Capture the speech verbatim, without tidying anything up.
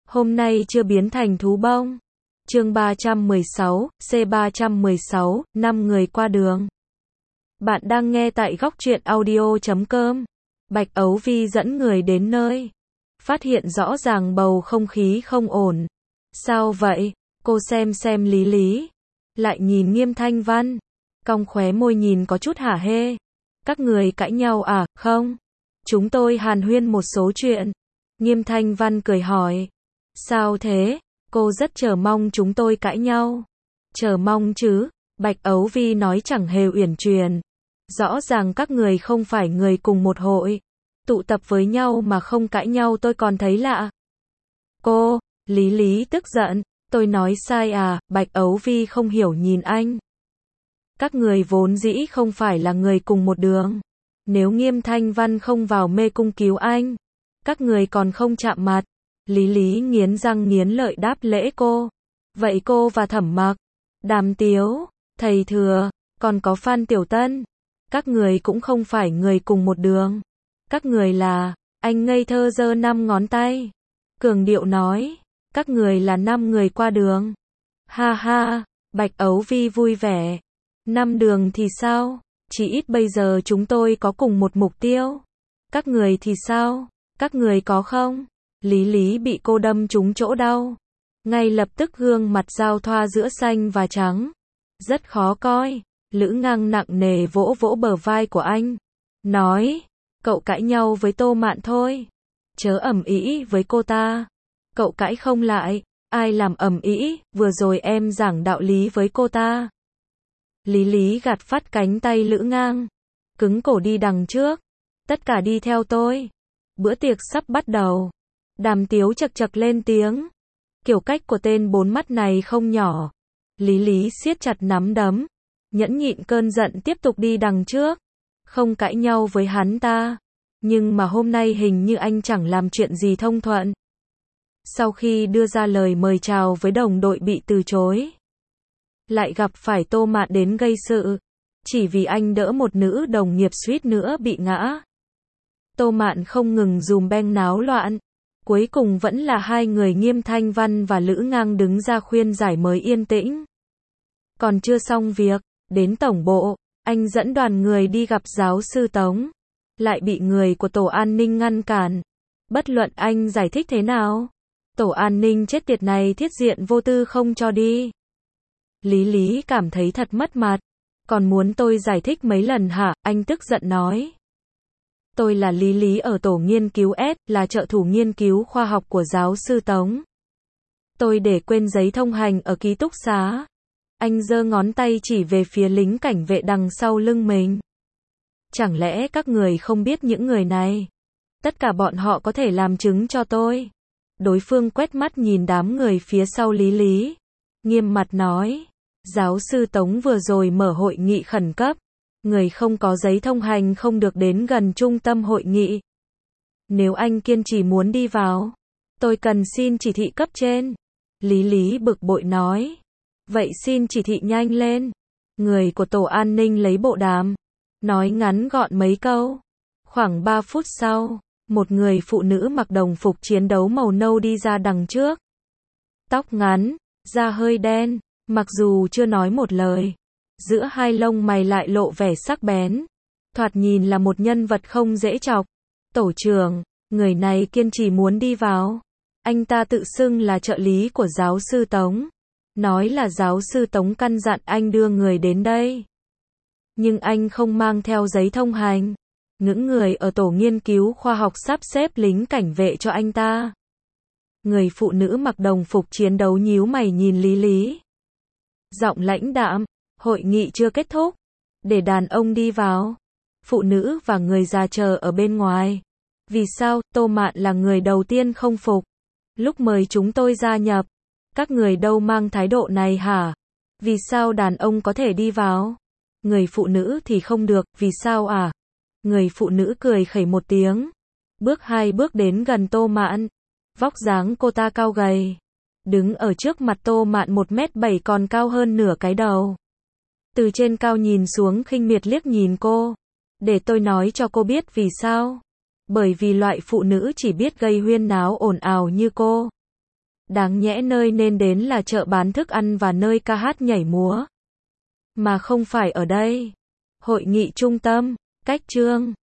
Hôm nay chưa biến thành thú bông. Chương ba trăm mười sáu, C ba trăm mười sáu, năm người qua đường. Bạn đang nghe tại góc truyện audio chấm com. Bạch Ấu Vi dẫn người đến nơi. Phát hiện rõ ràng bầu không khí không ổn. Sao vậy? Cô xem xem Lý Lý. Lại nhìn Nghiêm Thanh Văn. Cong khóe môi nhìn có chút hả hê. Các người cãi nhau à? Không. Chúng tôi hàn huyên một số chuyện. Nghiêm Thanh Văn cười hỏi. Sao thế? Cô rất chờ mong chúng tôi cãi nhau. Chờ mong chứ? Bạch Ấu Vi nói chẳng hề uyển chuyển. Rõ ràng các người không phải người cùng một hội. Tụ tập với nhau mà không cãi nhau tôi còn thấy lạ. Cô, Lý Lý tức giận. Tôi nói sai à? Bạch Ấu Vi không hiểu nhìn anh. Các người vốn dĩ không phải là người cùng một đường. Nếu Nghiêm Thanh Văn không vào mê cung cứu anh, các người còn không chạm mặt. Lý Lý nghiến răng nghiến lợi đáp lễ cô. Vậy cô và Thẩm Mặc, Đàm Tiếu, Thầy Thừa, còn có Phan Tiểu Tân, các người cũng không phải người cùng một đường. Các người là, anh ngây thơ giơ năm ngón tay. Cường điệu nói, các người là năm người qua đường. Ha ha, Bạch Ấu Vi vui vẻ. Năm đường thì sao? Chỉ ít bây giờ chúng tôi có cùng một mục tiêu. Các người thì sao? Các người có không? Lý Lý bị cô đâm trúng chỗ đau. Ngay lập tức gương mặt giao thoa giữa xanh và trắng. Rất khó coi. Lữ Ngang nặng nề vỗ vỗ bờ vai của anh. Nói, cậu cãi nhau với Tô Mạn thôi. Chớ ầm ĩ với cô ta. Cậu cãi không lại. Ai làm ầm ĩ, vừa rồi em giảng đạo lý với cô ta. Lý Lý gạt phát cánh tay Lữ Ngang. Cứng cổ đi đằng trước. Tất cả đi theo tôi. Bữa tiệc sắp bắt đầu. Đàm Tiếu chật chật lên tiếng. Kiểu cách của tên bốn mắt này không nhỏ. Lý Lý siết chặt nắm đấm. Nhẫn nhịn cơn giận tiếp tục đi đằng trước. Không cãi nhau với hắn ta. Nhưng mà hôm nay hình như anh chẳng làm chuyện gì thông thuận. Sau khi đưa ra lời mời chào với đồng đội bị từ chối. Lại gặp phải Tô Mạn đến gây sự. Chỉ vì anh đỡ một nữ đồng nghiệp suýt nữa bị ngã. Tô Mạn không ngừng dùm beng náo loạn. Cuối cùng vẫn là hai người Nghiêm Thanh Văn và Lữ Ngang đứng ra khuyên giải mới yên tĩnh. Còn chưa xong việc, đến tổng bộ, anh dẫn đoàn người đi gặp giáo sư Tống. Lại bị người của tổ an ninh ngăn cản. Bất luận anh giải thích thế nào, tổ an ninh chết tiệt này thiết diện vô tư không cho đi. Lý Lý cảm thấy thật mất mặt. Còn muốn tôi giải thích mấy lần hả? Anh tức giận nói. Tôi là Lý Lý ở tổ nghiên cứu S, là trợ thủ nghiên cứu khoa học của giáo sư Tống. Tôi để quên giấy thông hành ở ký túc xá. Anh giơ ngón tay chỉ về phía lính cảnh vệ đằng sau lưng mình. Chẳng lẽ các người không biết những người này? Tất cả bọn họ có thể làm chứng cho tôi. Đối phương quét mắt nhìn đám người phía sau Lý Lý. Nghiêm mặt nói. Giáo sư Tống vừa rồi mở hội nghị khẩn cấp. Người không có giấy thông hành không được đến gần trung tâm hội nghị. Nếu anh kiên trì muốn đi vào, tôi cần xin chỉ thị cấp trên. Lý Lý bực bội nói. Vậy xin chỉ thị nhanh lên. Người của tổ an ninh lấy bộ đàm. Nói ngắn gọn mấy câu. Khoảng ba phút sau, một người phụ nữ mặc đồng phục chiến đấu màu nâu đi ra đằng trước. Tóc ngắn, da hơi đen, mặc dù chưa nói một lời. Giữa hai lông mày lại lộ vẻ sắc bén. Thoạt nhìn là một nhân vật không dễ chọc. Tổ trưởng, người này kiên trì muốn đi vào. Anh ta tự xưng là trợ lý của giáo sư Tống. Nói là giáo sư Tống căn dặn anh đưa người đến đây. Nhưng anh không mang theo giấy thông hành. Những người ở tổ nghiên cứu khoa học sắp xếp lính cảnh vệ cho anh ta. Người phụ nữ mặc đồng phục chiến đấu nhíu mày nhìn Lý Lý. Giọng lãnh đạm. Hội nghị chưa kết thúc. Để đàn ông đi vào. Phụ nữ và người già chờ ở bên ngoài. Vì sao? Tô Mạn là người đầu tiên không phục. Lúc mời chúng tôi gia nhập. Các người đâu mang thái độ này hả? Vì sao đàn ông có thể đi vào? Người phụ nữ thì không được. Vì sao à? Người phụ nữ cười khẩy một tiếng. Bước hai bước đến gần Tô Mạn. Vóc dáng cô ta cao gầy. Đứng ở trước mặt Tô Mạn một mét bảy còn cao hơn nửa cái đầu. Từ trên cao nhìn xuống khinh miệt liếc nhìn cô. Để tôi nói cho cô biết vì sao. Bởi vì loại phụ nữ chỉ biết gây huyên náo ồn ào như cô. Đáng nhẽ nơi nên đến là chợ bán thức ăn và nơi ca hát nhảy múa. Mà không phải ở đây. Hội nghị trung tâm, cách chương.